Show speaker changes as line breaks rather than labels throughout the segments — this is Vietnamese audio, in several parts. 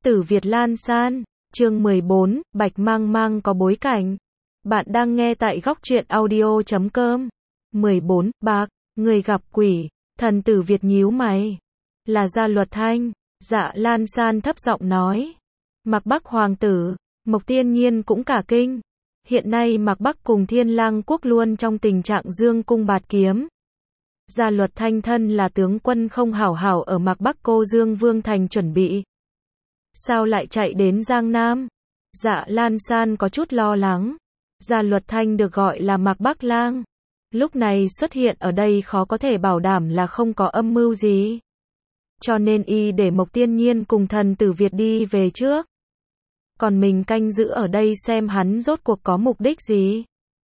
Tử Việt Lan San, chương 14, Bạch Mang Mang có bối cảnh. Bạn đang nghe tại góc truyện audio.com. 14, Bạc, người gặp quỷ, thần Tử Việt nhíu mày. Là Gia Luật Thanh, Dạ Lan San thấp giọng nói. Mạc Bắc hoàng tử, Mộc Tiên Nhiên cũng cả kinh. Hiện nay Mạc Bắc cùng Thiên Lang quốc luôn trong tình trạng dương cung bạt kiếm. Gia Luật Thanh thân là tướng quân không hảo hảo ở Mạc Bắc cô Dương Vương thành chuẩn bị. Sao lại chạy đến Giang Nam? Dạ Lan San có chút lo lắng. Gia Luật Thanh được gọi là Mạc Bắc Lang. Lúc này xuất hiện ở đây khó có thể bảo đảm là không có âm mưu gì. Cho nên y để Mộc Tiên Nhiên cùng thần Tử Việt đi về trước. Còn mình canh giữ ở đây xem hắn rốt cuộc có mục đích gì.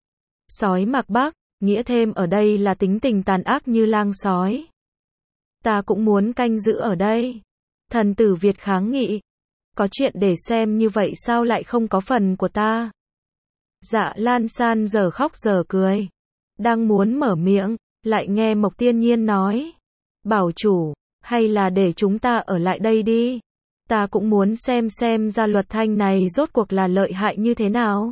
Sói Mạc Bắc, nghĩa thêm ở đây là tính tình tàn ác như lang sói. Ta cũng muốn canh giữ ở đây. Thần Tử Việt kháng nghị. Có chuyện để xem như vậy sao lại không có phần của ta? Dạ Lan San giờ khóc giờ cười. Đang muốn mở miệng, lại nghe Mộc Tiên Nhiên nói. Bảo chủ, hay là để chúng ta ở lại đây đi. Ta cũng muốn xem Gia Luật Thanh này rốt cuộc là lợi hại như thế nào.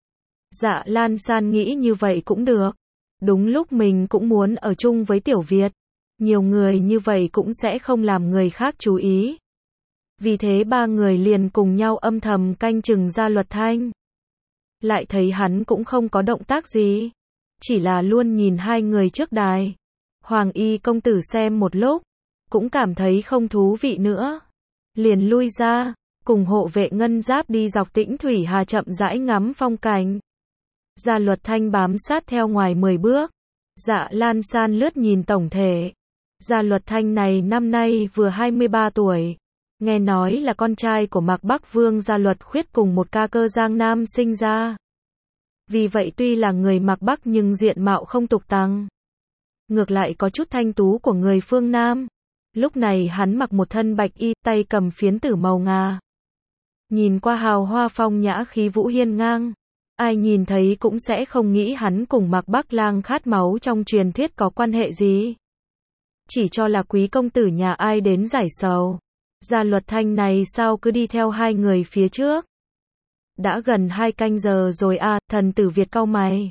Dạ Lan San nghĩ như vậy cũng được. Đúng lúc mình cũng muốn ở chung với Tiểu Việt. Nhiều người như vậy cũng sẽ không làm người khác chú ý. Vì thế ba người liền cùng nhau âm thầm canh chừng Gia Luật Thanh. Lại thấy hắn cũng không có động tác gì. Chỉ là luôn nhìn hai người trước đài. Hoàng y công tử xem một lúc. Cũng cảm thấy không thú vị nữa. Liền lui ra. Cùng hộ vệ ngân giáp đi dọc Tĩnh Thủy Hà chậm rãi ngắm phong cảnh. Gia Luật Thanh bám sát theo ngoài 10 bước. Dạ Lan San lướt nhìn tổng thể. Gia Luật Thanh này năm nay vừa 23 tuổi. Nghe nói là con trai của Mạc Bắc Vương Gia Luật Khuyết cùng một ca cơ Giang Nam sinh ra. Vì vậy tuy là người Mạc Bắc nhưng diện mạo không tục tằng. Ngược lại có chút thanh tú của người phương Nam. Lúc này hắn mặc một thân bạch y, tay cầm phiến tử màu ngà. Nhìn qua hào hoa phong nhã khí vũ hiên ngang. Ai nhìn thấy cũng sẽ không nghĩ hắn cùng Mạc Bắc Lang khát máu trong truyền thuyết có quan hệ gì. Chỉ cho là quý công tử nhà ai đến giải sầu. Gia Luật Thanh này sao cứ đi theo hai người phía trước. Đã gần 2 canh giờ rồi à, thần Tử Việt cau mày.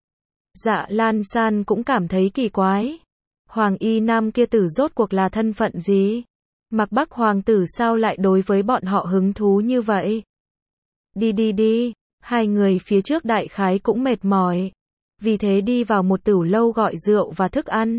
Dạ Lan San cũng cảm thấy kỳ quái. Hoàng y nam kia tử rốt cuộc là thân phận gì? Mạc Bắc hoàng tử sao lại đối với bọn họ hứng thú như vậy? Đi. Hai người phía trước đại khái cũng mệt mỏi. Vì thế đi vào một tửu lâu gọi rượu và thức ăn.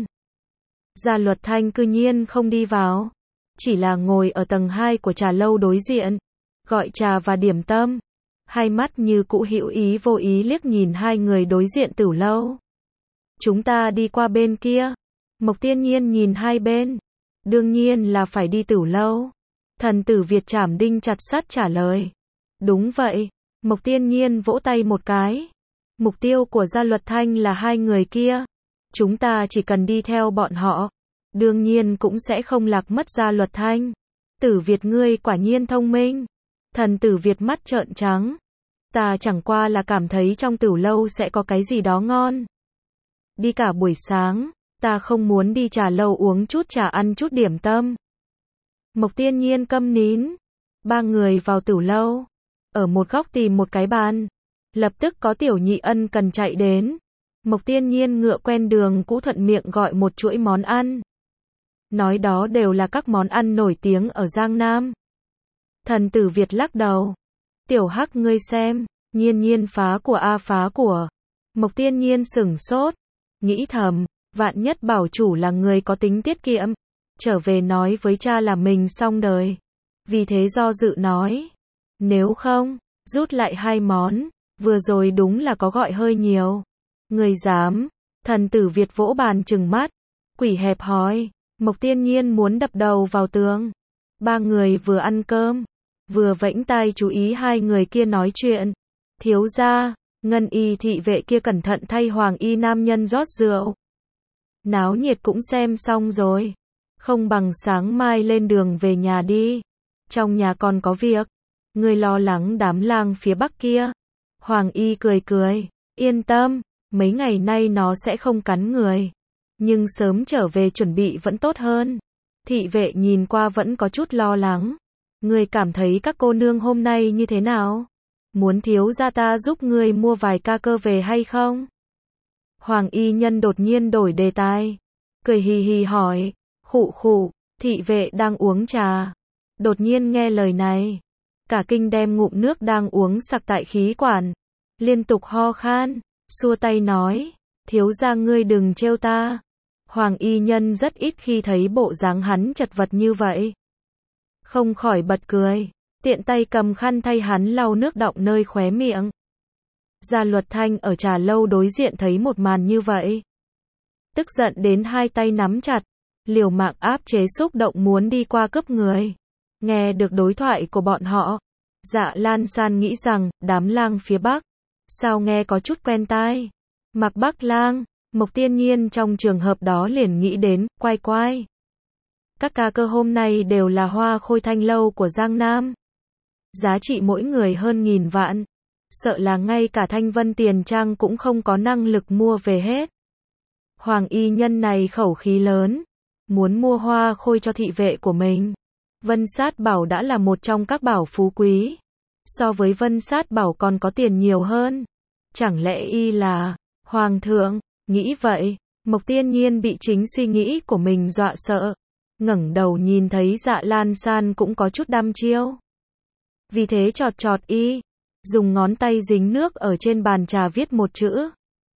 Gia Luật Thanh cư nhiên không đi vào. Chỉ là ngồi ở tầng 2 của trà lâu đối diện. Gọi trà và điểm tâm. Hai mắt như cũ hữu ý vô ý liếc nhìn hai người đối diện tửu lâu. Chúng ta đi qua bên kia. Mộc Tiên Nhiên nhìn hai bên. Đương nhiên là phải đi tửu lâu. Thần Tử Việt chảm đinh chặt sắt trả lời. Đúng vậy. Mộc Tiên Nhiên vỗ tay một cái. Mục tiêu của Gia Luật Thanh là hai người kia. Chúng ta chỉ cần đi theo bọn họ. Đương nhiên cũng sẽ không lạc mất Gia Luật Thanh. Tử Việt ngươi quả nhiên thông minh. Thần Tử Việt mắt trợn trắng. Ta chẳng qua là cảm thấy trong tửu lâu sẽ có cái gì đó ngon. Đi cả buổi sáng, ta không muốn đi trà lâu uống chút trà ăn chút điểm tâm. Mộc Tiên Nhiên câm nín. Ba người vào tửu lâu. Ở một góc tìm một cái bàn. Lập tức có Tiểu Nhị ân cần chạy đến. Mộc Tiên Nhiên ngựa quen đường cũ thuận miệng gọi một chuỗi món ăn. Nói đó đều là các món ăn nổi tiếng ở Giang Nam. Thần Tử Việt lắc đầu. Tiểu Hắc ngươi xem, Nhiên phá của a phá của. Mộc Tiên Nhiên sửng sốt. Nghĩ thầm, vạn nhất bảo chủ là người có tính tiết kiệm. Trở về nói với cha là mình xong đời. Vì thế do dự nói. Nếu không, rút lại 2 món. Vừa rồi đúng là có gọi hơi nhiều. Người dám. Thần Tử Việt vỗ bàn trừng mắt. Quỷ hẹp hòi. Mộc Tiên Nhiên muốn đập đầu vào tường. Ba người vừa ăn cơm. Vừa vẫy tai chú ý hai người kia nói chuyện. Thiếu gia, ngân y thị vệ kia cẩn thận thay hoàng y nam nhân rót rượu. Náo nhiệt cũng xem xong rồi. Không bằng sáng mai lên đường về nhà đi. Trong nhà còn có việc. Người lo lắng đám lang phía bắc kia. Hoàng y cười. Yên tâm, mấy ngày nay nó sẽ không cắn người. Nhưng sớm trở về chuẩn bị vẫn tốt hơn. Thị vệ nhìn qua vẫn có chút lo lắng. Ngươi cảm thấy các cô nương hôm nay như thế nào? Muốn thiếu gia ta giúp ngươi mua vài ca cơ về hay không? Hoàng y nhân đột nhiên đổi đề tài. Cười hì hì hỏi. Khụ khụ, thị vệ đang uống trà. Đột nhiên nghe lời này. Cả kinh đem ngụm nước đang uống sặc tại khí quản. Liên tục ho khan, xua tay nói. Thiếu gia ngươi đừng trêu ta. Hoàng y nhân rất ít khi thấy bộ dáng hắn chật vật như vậy. Không khỏi bật cười. Tiện tay cầm khăn thay hắn lau nước đọng nơi khóe miệng. Gia Luật Thanh ở trà lâu đối diện thấy một màn như vậy. Tức giận đến hai tay nắm chặt, liều mạng áp chế xúc động muốn đi qua cướp người. Nghe được đối thoại của bọn họ, Dạ Lan San nghĩ rằng, đám lang phía Bắc. Sao nghe có chút quen tai. Mặc Bắc lang, Mộc Tiên Nhiên trong trường hợp đó liền nghĩ đến, quay quay. Các ca cơ hôm nay đều là hoa khôi thanh lâu của Giang Nam. Giá trị mỗi người hơn 1000 vạn. Sợ là ngay cả Thanh Vân Tiền Trang cũng không có năng lực mua về hết. Hoàng y nhân này khẩu khí lớn. Muốn mua hoa khôi cho thị vệ của mình. Vân Sát Bảo đã là một trong các bảo phú quý. So với Vân Sát Bảo còn có tiền nhiều hơn. Chẳng lẽ y là Hoàng thượng? Nghĩ vậy, Mộc Tiên Nhiên bị chính suy nghĩ của mình dọa sợ. Ngẩng đầu nhìn thấy Dạ Lan San cũng có chút đăm chiêu. Vì thế chọt chọt y, dùng ngón tay dính nước ở trên bàn trà viết một chữ.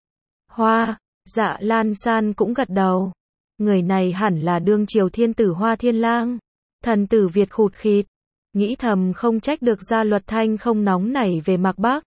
Hoa. Dạ Lan San cũng gật đầu. Người này hẳn là đương triều thiên tử Hoa Thiên Lang. Thần tử Việt khụt khịt. Nghĩ thầm không trách được Gia Luật Thanh không nóng nảy về Mạc Bắc.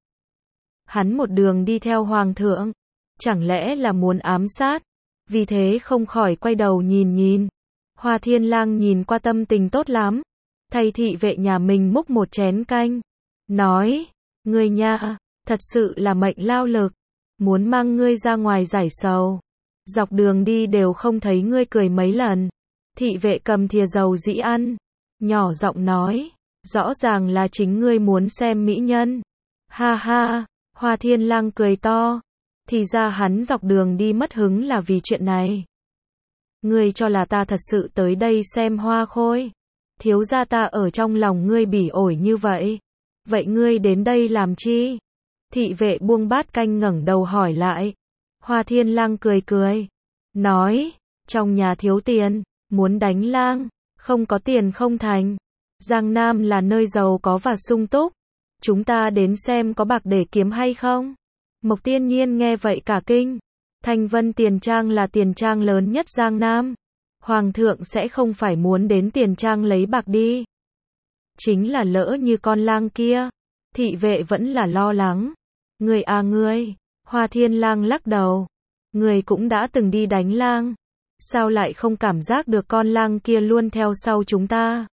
Hắn một đường đi theo Hoàng thượng. Chẳng lẽ là muốn ám sát. Vì thế không khỏi quay đầu nhìn. Hoa Thiên Lang nhìn qua tâm tình tốt lắm. Thay thị vệ nhà mình múc một chén canh. Nói, ngươi nha, thật sự là mệnh lao lực. Muốn mang ngươi ra ngoài giải sầu. Dọc đường đi đều không thấy ngươi cười mấy lần. Thị vệ cầm thìa dầu dĩ ăn. Nhỏ giọng nói, rõ ràng là chính ngươi muốn xem mỹ nhân. Ha ha, Hoa Thiên Lang cười to. Thì ra hắn dọc đường đi mất hứng là vì chuyện này. Ngươi cho là ta thật sự tới đây xem hoa khôi. Thiếu gia ta ở trong lòng ngươi bỉ ổi như vậy. Vậy ngươi đến đây làm chi? Thị vệ buông bát canh ngẩng đầu hỏi lại. Hoa Thiên Lang cười. Nói, trong nhà thiếu tiền, muốn đánh lang, không có tiền không thành. Giang Nam là nơi giàu có và sung túc. Chúng ta đến xem có bạc để kiếm hay không? Mộc Tiên Nhiên nghe vậy cả kinh. Thanh Vân Tiền Trang là tiền trang lớn nhất Giang Nam. Hoàng thượng sẽ không phải muốn đến tiền trang lấy bạc đi. Chính là lỡ như con lang kia. Thị vệ vẫn là lo lắng. Ngươi. Hoa Thiên Lang lắc đầu. Ngươi cũng đã từng đi đánh lang. Sao lại không cảm giác được con lang kia luôn theo sau chúng ta?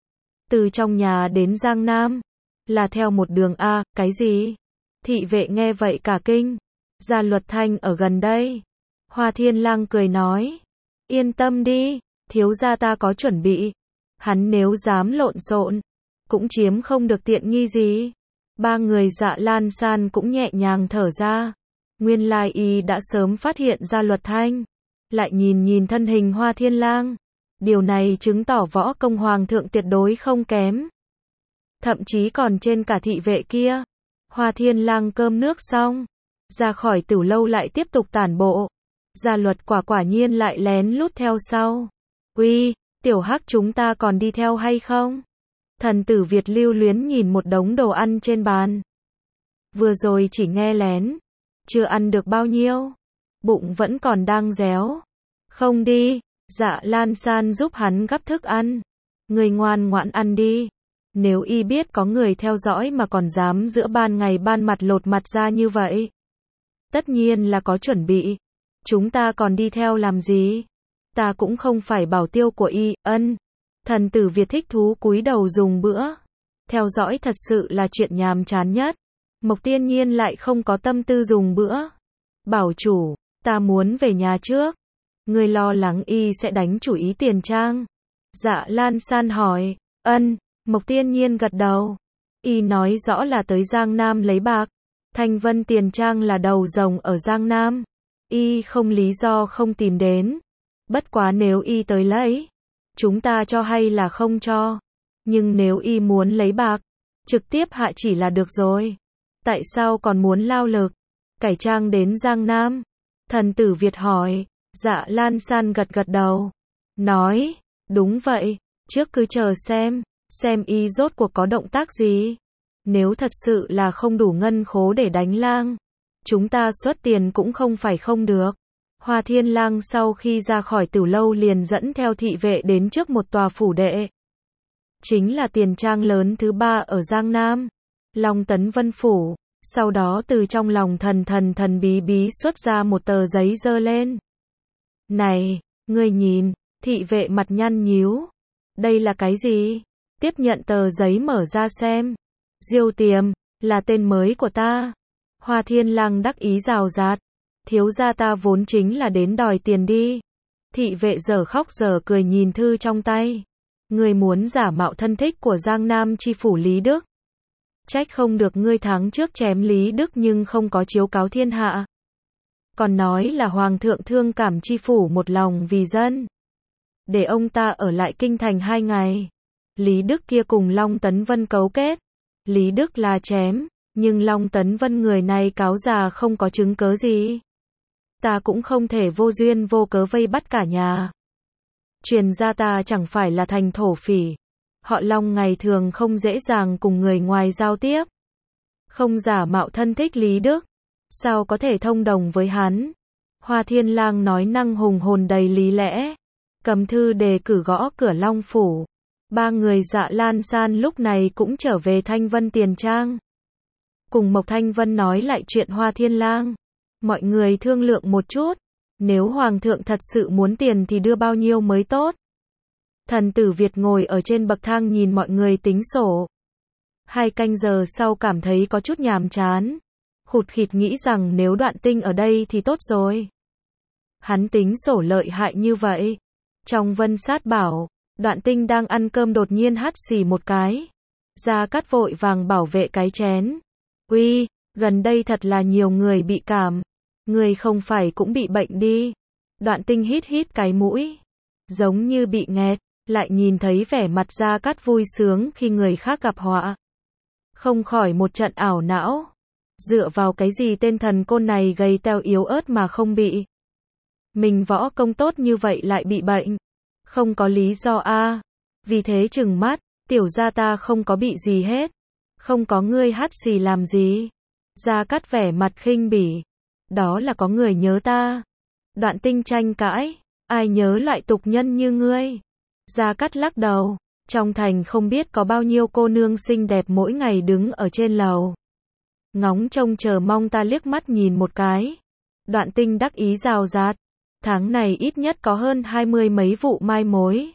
Từ trong nhà đến Giang Nam. Là theo một đường A, cái gì? Thị vệ nghe vậy cả kinh. Gia Luật Thanh ở gần đây. Hoa Thiên Lang cười nói. Yên tâm đi, thiếu gia ta có chuẩn bị. Hắn nếu dám lộn xộn, cũng chiếm không được tiện nghi gì. Ba người Dạ Lan San cũng nhẹ nhàng thở ra. Nguyên lai y đã sớm phát hiện ra Luật Thanh. Lại nhìn thân hình Hoa Thiên Lang. Điều này chứng tỏ võ công Hoàng thượng tuyệt đối không kém. Thậm chí còn trên cả thị vệ kia. Hoa Thiên Lang cơm nước xong. Ra khỏi tử lâu lại tiếp tục tản bộ. Gia Luật quả nhiên lại lén lút theo sau. Uy, tiểu hắc chúng ta còn đi theo hay không? Thần tử Việt lưu luyến nhìn một đống đồ ăn trên bàn. Vừa rồi chỉ nghe lén. Chưa ăn được bao nhiêu. Bụng vẫn còn đang réo. Không đi. Dạ Lan San giúp hắn gắp thức ăn. Người ngoan ngoãn ăn đi. Nếu y biết có người theo dõi mà còn dám giữa ban ngày ban mặt lột mặt ra như vậy. Tất nhiên là có chuẩn bị. Chúng ta còn đi theo làm gì? Ta cũng không phải bảo tiêu của y, ân. Thần tử Việt thích thú cúi đầu dùng bữa. Theo dõi thật sự là chuyện nhàm chán nhất. Mộc Tiên Nhiên lại không có tâm tư dùng bữa. Bảo chủ, ta muốn về nhà trước. Người lo lắng y sẽ đánh chủ ý tiền trang. Dạ Lan San hỏi, ân. Mộc Tiên Nhiên gật đầu. Y nói rõ là tới Giang Nam lấy bạc. Thanh Vân Tiền Trang là đầu rồng ở Giang Nam. Y không lý do không tìm đến. Bất quá nếu y tới lấy, chúng ta cho hay là không cho? Nhưng nếu y muốn lấy bạc, trực tiếp hạ chỉ là được rồi. Tại sao còn muốn lao lực, cải trang đến Giang Nam? Thần tử Việt hỏi. Dạ Lan San gật gật đầu. Nói, đúng vậy, trước cứ chờ xem y rốt cuộc có động tác gì. Nếu thật sự là không đủ ngân khố để đánh lang, chúng ta xuất tiền cũng không phải không được. Hoa Thiên Lang sau khi ra khỏi Tử Lâu liền dẫn theo thị vệ đến trước một tòa phủ đệ. Chính là tiền trang lớn thứ 3 ở Giang Nam, Long Tấn Vân Phủ. Sau đó từ trong lòng thần bí xuất ra một tờ giấy giơ lên. Này, ngươi nhìn, thị vệ mặt nhăn nhíu. Đây là cái gì? Tiếp nhận tờ giấy mở ra xem. Diêu Tiềm, là tên mới của ta. Hoa Thiên Lang đắc ý rào rạt. Thiếu gia ta vốn chính là đến đòi tiền đi. Thị vệ dở khóc dở cười nhìn thư trong tay. Ngươi muốn giả mạo thân thích của Giang Nam chi phủ Lý Đức. Trách không được ngươi tháng trước chém Lý Đức nhưng không có chiếu cáo thiên hạ. Còn nói là hoàng thượng thương cảm chi phủ một lòng vì dân. Để ông ta ở lại kinh thành 2 ngày. Lý Đức kia cùng Long Tấn Vân cấu kết. Lý Đức là chém, nhưng Long Tấn Vân người này cáo già không có chứng cớ gì. Ta cũng không thể vô duyên vô cớ vây bắt cả nhà. Truyền ra ta chẳng phải là thành thổ phỉ. Họ Long ngày thường không dễ dàng cùng người ngoài giao tiếp. Không giả mạo thân thích Lý Đức, sao có thể thông đồng với hắn? Hoa Thiên Lang nói năng hùng hồn đầy lý lẽ. Cầm thư đề cử gõ cửa Long Phủ. 3 người Dạ Lan San lúc này cũng trở về Thanh Vân Tiền Trang. Cùng Mộc Thanh Vân nói lại chuyện Hoa Thiên Lang. Mọi người thương lượng một chút. Nếu Hoàng thượng thật sự muốn tiền thì đưa bao nhiêu mới tốt? Thần tử Việt ngồi ở trên bậc thang nhìn mọi người tính sổ. 2 canh giờ sau cảm thấy có chút nhàm chán. Khụt khịt nghĩ rằng nếu Đoạn Tinh ở đây thì tốt rồi. Hắn tính sổ lợi hại như vậy. Trong Vân Sát bảo, Đoạn Tinh đang ăn cơm đột nhiên hắt xì một cái. Gia Cát vội vàng bảo vệ cái chén. Uy, gần đây thật là nhiều người bị cảm. Người không phải cũng bị bệnh đi. Đoạn Tinh hít hít cái mũi. Giống như bị nghẹt, lại nhìn thấy vẻ mặt Gia Cát vui sướng khi người khác gặp họa. Không khỏi một trận ảo não. Dựa vào cái gì tên thần côn này gầy teo yếu ớt mà không bị. Mình võ công tốt như vậy lại bị bệnh. Không có lý do a. Vì thế trừng mắt, tiểu gia ta không có bị gì hết. Không có ngươi hắt xì làm gì. Gia Cát vẻ mặt khinh bỉ. Đó là có người nhớ ta. Đoạn Tinh tranh cãi. Ai nhớ loại tục nhân như ngươi. Gia Cát lắc đầu. Trong thành không biết có bao nhiêu cô nương xinh đẹp mỗi ngày đứng ở trên lầu. Ngóng trông chờ mong ta liếc mắt nhìn một cái. Đoạn Tinh đắc ý rào rạt. Tháng này ít nhất có hơn 20 mấy vụ mai mối.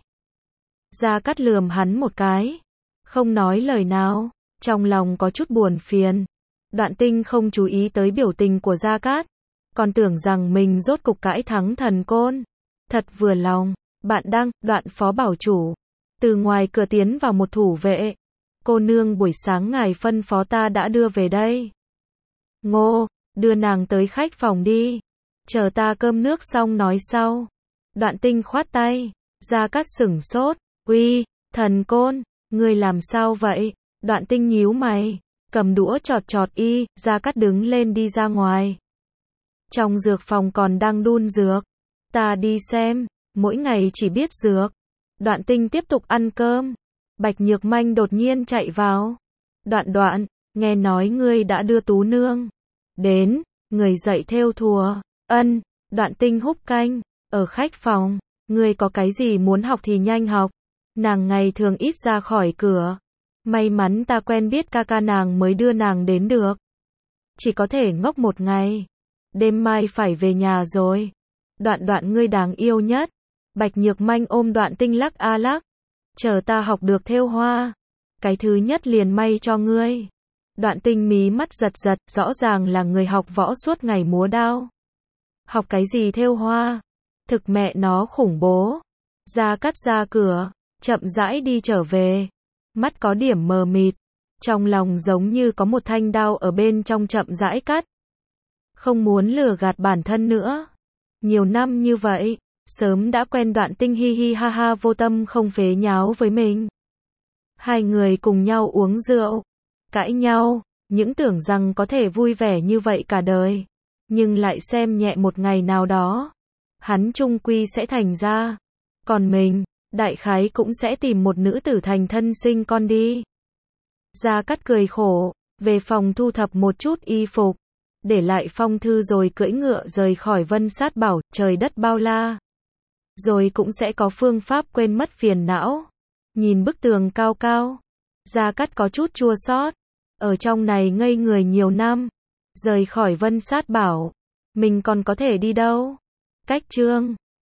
Gia Cát lườm hắn một cái. Không nói lời nào. Trong lòng có chút buồn phiền. Đoạn Tinh không chú ý tới biểu tình của Gia Cát. Còn tưởng rằng mình rốt cục cãi thắng thần côn. Thật vừa lòng. Bạn đang, Đoạn phó bảo chủ. Từ ngoài cửa tiến vào một thủ vệ. Cô nương buổi sáng ngài phân phó ta đã đưa về đây. Ngô, đưa nàng tới khách phòng đi. Chờ ta cơm nước xong nói sau. Đoạn Tinh khoát tay. Gia Cát sửng sốt. Uy, thần côn, ngươi làm sao vậy? Đoạn Tinh nhíu mày. Cầm đũa chọt y. Gia Cát đứng lên đi ra ngoài. Trong dược phòng còn đang đun dược. Ta đi xem. Mỗi ngày chỉ biết dược. Đoạn Tinh tiếp tục ăn cơm. Bạch Nhược Manh đột nhiên chạy vào. Đoạn, nghe nói ngươi đã đưa Tú nương đến, người dạy thêu thùa. Ân. Đoạn Tinh húp canh. Ở khách phòng, ngươi có cái gì muốn học thì nhanh học. Nàng ngày thường ít ra khỏi cửa. May mắn ta quen biết ca ca nàng mới đưa nàng đến được. Chỉ có thể ngốc một ngày. Đêm mai phải về nhà rồi. Đoạn ngươi đáng yêu nhất. Bạch Nhược Manh ôm Đoạn Tinh lắc a lắc. Chờ ta học được thêu hoa. Cái thứ nhất liền may cho ngươi. Đoạn Tinh mí mắt giật, rõ ràng là người học võ suốt ngày múa đao. Học cái gì thêu hoa? Thực mẹ nó khủng bố. Gia Cát ra cửa, chậm rãi đi trở về. Mắt có điểm mờ mịt. Trong lòng giống như có một thanh đao ở bên trong chậm rãi cắt. Không muốn lừa gạt bản thân nữa. Nhiều năm như vậy, sớm đã quen Đoạn Tinh hi hi ha ha vô tâm không phế nháo với mình. Hai người cùng nhau uống rượu, cãi nhau, những tưởng rằng có thể vui vẻ như vậy cả đời. Nhưng lại xem nhẹ một ngày nào đó, hắn chung quy sẽ thành ra. Còn mình, đại khái cũng sẽ tìm một nữ tử thành thân sinh con đi. Gia Cát cười khổ, về phòng thu thập một chút y phục, để lại phong thư rồi cưỡi ngựa rời khỏi Vân Sát Bảo, trời đất bao la. Rồi cũng sẽ có phương pháp quên mất phiền não. Nhìn bức tường cao cao, Gia Cát có chút chua xót. Ở trong này ngây người nhiều năm, rời khỏi Vân Sát Bảo, mình còn có thể đi đâu? Cách chương